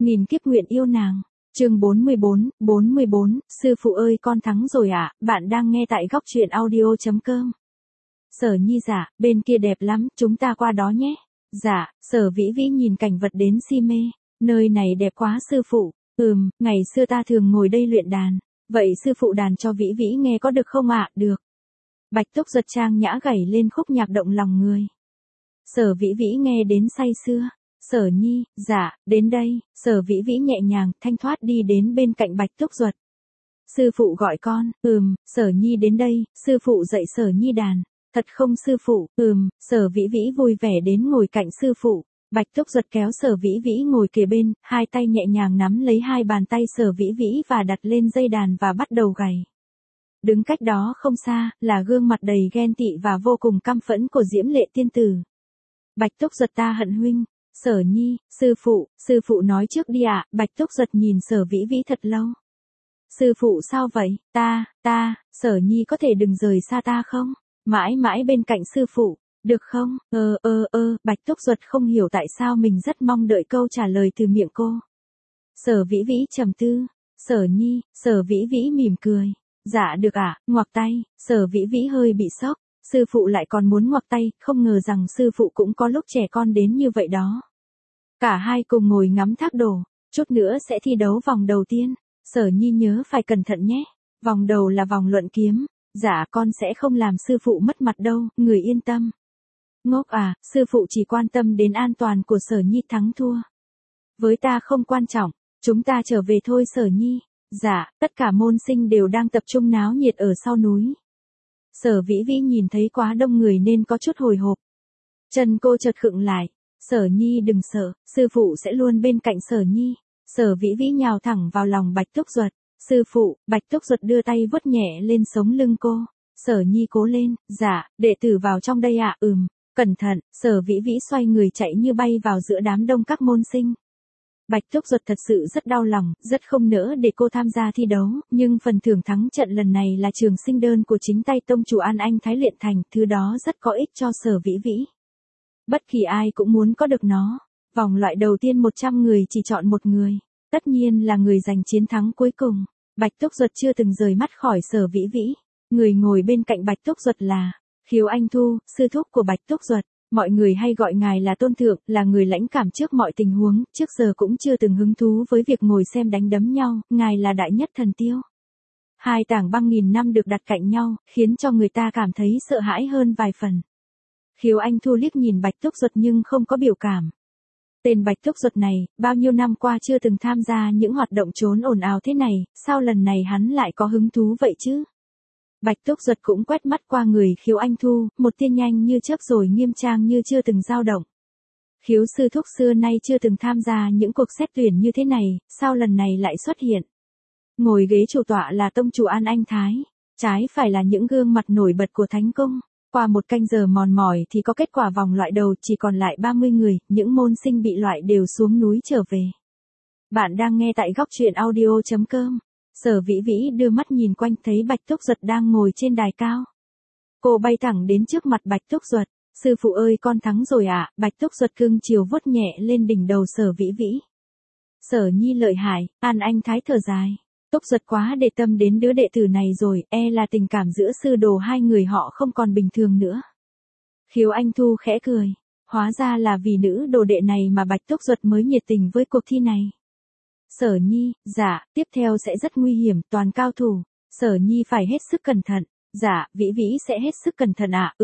nghìn kiếp nguyện yêu nàng. Chương 44, sư phụ ơi con thắng rồi ạ, bạn đang nghe tại góc truyện audio.com. Sở Nhi dạ, bên kia đẹp lắm, chúng ta qua đó nhé. Dạ, Sở Vĩ Vĩ nhìn cảnh vật đến si mê, nơi này đẹp quá sư phụ, ngày xưa ta thường ngồi đây luyện đàn, vậy sư phụ đàn cho Vĩ Vĩ nghe có được không ạ? Được. Bạch Túc Giật trang nhã gảy lên khúc nhạc động lòng người. Sở Vĩ Vĩ nghe đến say sưa. Sở Nhi, dạ, đến đây, Sở Vĩ Vĩ nhẹ nhàng, thanh thoát đi đến bên cạnh Bạch Túc Duật. Sư phụ gọi con, Sở Nhi đến đây, sư phụ dạy Sở Nhi đàn. Thật không sư phụ, Sở Vĩ Vĩ vui vẻ đến ngồi cạnh sư phụ. Bạch Túc Duật kéo Sở Vĩ Vĩ ngồi kề bên, hai tay nhẹ nhàng nắm lấy hai bàn tay Sở Vĩ Vĩ và đặt lên dây đàn và bắt đầu gảy. Đứng cách đó không xa, là gương mặt đầy ghen tị và vô cùng căm phẫn của Diễm Lệ tiên tử. Bạch Túc Duật ta hận huynh. Sở Nhi, sư phụ nói trước đi ạ. Bạch Túc Giật nhìn Sở Vĩ Vĩ thật lâu. Sư phụ sao vậy, Sở Nhi có thể đừng rời xa ta không? Mãi mãi bên cạnh sư phụ, được không? Bạch Túc Giật không hiểu tại sao mình rất mong đợi câu trả lời từ miệng cô. Sở Vĩ Vĩ trầm tư, Sở Nhi, Sở Vĩ Vĩ mỉm cười. Dạ được ạ, ngoặc tay, Sở Vĩ Vĩ hơi bị sốc. Sư phụ lại còn muốn ngoặc tay, không ngờ rằng sư phụ cũng có lúc trẻ con đến như vậy đó. Cả hai cùng ngồi ngắm thác đổ, chút nữa sẽ thi đấu vòng đầu tiên. Sở Nhi nhớ phải cẩn thận nhé. Vòng đầu là vòng luận kiếm. Dạ con sẽ không làm sư phụ mất mặt đâu, người yên tâm. Ngốc à, sư phụ chỉ quan tâm đến an toàn của Sở Nhi thắng thua. Với ta không quan trọng, chúng ta trở về thôi Sở Nhi. Dạ, tất cả môn sinh đều đang tập trung náo nhiệt ở sau núi. Sở Vĩ Vĩ nhìn thấy quá đông người nên có chút hồi hộp. Chân cô chợt khựng lại. Sở Nhi đừng sợ, sư phụ sẽ luôn bên cạnh Sở Nhi. Sở Vĩ Vĩ nhào thẳng vào lòng Bạch Túc Duật. Sư phụ, Bạch Túc Duật đưa tay vuốt nhẹ lên sống lưng cô. Sở Nhi cố lên, dạ, đệ tử vào trong đây ạ. Cẩn thận, Sở Vĩ Vĩ xoay người chạy như bay vào giữa đám đông các môn sinh. Bạch Túc Duật thật sự rất đau lòng, rất không nỡ để cô tham gia thi đấu, nhưng phần thưởng thắng trận lần này là trường sinh đơn của chính tay tông chủ An Anh Thái luyện thành, thứ đó rất có ích cho Sở Vĩ Vĩ. Bất kỳ ai cũng muốn có được nó. Vòng loại đầu tiên 100 người chỉ chọn một người, tất nhiên là người giành chiến thắng cuối cùng. Bạch Túc Duật chưa từng rời mắt khỏi Sở Vĩ Vĩ. Người ngồi bên cạnh Bạch Túc Duật là Khiếu Anh Thu, sư thúc của Bạch Túc Duật. Mọi người hay gọi ngài là tôn thượng, là người lãnh cảm trước mọi tình huống, trước giờ cũng chưa từng hứng thú với việc ngồi xem đánh đấm nhau, ngài là đại nhất thần tiêu. Hai tảng băng nghìn năm được đặt cạnh nhau, khiến cho người ta cảm thấy sợ hãi hơn vài phần. Khiếu Anh Thu liếc nhìn Bạch Túc Duật nhưng không có biểu cảm. Tên Bạch Túc Duật này, bao nhiêu năm qua chưa từng tham gia những hoạt động trốn ồn ào thế này, sao lần này hắn lại có hứng thú vậy chứ? Bạch Túc Duật cũng quét mắt qua người Khiếu Anh Thu, một tia nhanh như chớp rồi nghiêm trang như chưa từng dao động. Khiếu sư thúc xưa nay chưa từng tham gia những cuộc xét tuyển như thế này, sao lần này lại xuất hiện? Ngồi ghế chủ tọa là tông chủ An Anh Thái, trái phải là những gương mặt nổi bật của Thánh Cung. Qua một canh giờ mòn mỏi thì có kết quả vòng loại đầu, chỉ còn lại 30 người, những môn sinh bị loại đều xuống núi trở về. Bạn đang nghe tại góc truyện audio.com. Sở Vĩ Vĩ đưa mắt nhìn quanh thấy Bạch Túc Duật đang ngồi trên đài cao. Cô bay thẳng đến trước mặt Bạch Túc Duật. Sư phụ ơi con thắng rồi ạ. Bạch Túc Duật cưng chiều vuốt nhẹ lên đỉnh đầu Sở Vĩ Vĩ. Sở Nhi lợi hại, An Anh Thái thở dài. Túc Duật quá để tâm đến đứa đệ tử này rồi, là tình cảm giữa sư đồ hai người họ không còn bình thường nữa. Khiếu Anh Thu khẽ cười. Hóa ra là vì nữ đồ đệ này mà Bạch Túc Duật mới nhiệt tình với cuộc thi này. Sở Nhi, dạ, tiếp theo sẽ rất nguy hiểm, toàn cao thủ. Sở Nhi phải hết sức cẩn thận. Dạ, Vĩ Vĩ sẽ hết sức cẩn thận ạ.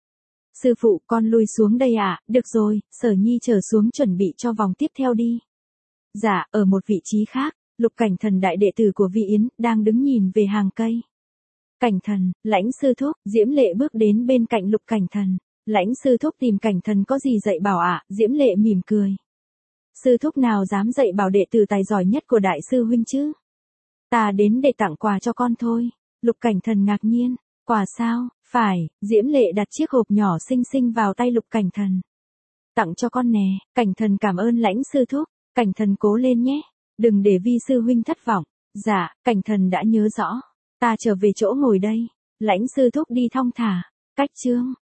Sư phụ, con lui xuống đây ạ. Được rồi, Sở Nhi trở xuống chuẩn bị cho vòng tiếp theo đi. Dạ, ở một vị trí khác, Lục Cảnh Thần đại đệ tử của Vi Yến, đang đứng nhìn về hàng cây. Cảnh Thần, Lãnh sư thúc, Diễm Lệ bước đến bên cạnh Lục Cảnh Thần. Lãnh sư thúc tìm Cảnh Thần có gì dạy bảo ạ? Diễm Lệ mỉm cười. Sư thúc nào dám dạy bảo đệ tử tài giỏi nhất của đại sư huynh chứ? Ta đến để tặng quà cho con thôi. Lục Cảnh Thần ngạc nhiên. Quà sao? Phải, Diễm Lệ đặt chiếc hộp nhỏ xinh xinh vào tay Lục Cảnh Thần. Tặng cho con nè. Cảnh Thần cảm ơn Lãnh sư thúc. Cảnh Thần cố lên nhé. Đừng để Vi sư huynh thất vọng. Dạ, Cảnh Thần đã nhớ rõ. Ta trở về chỗ ngồi đây. Lãnh sư thúc đi thong thả. Cách chương.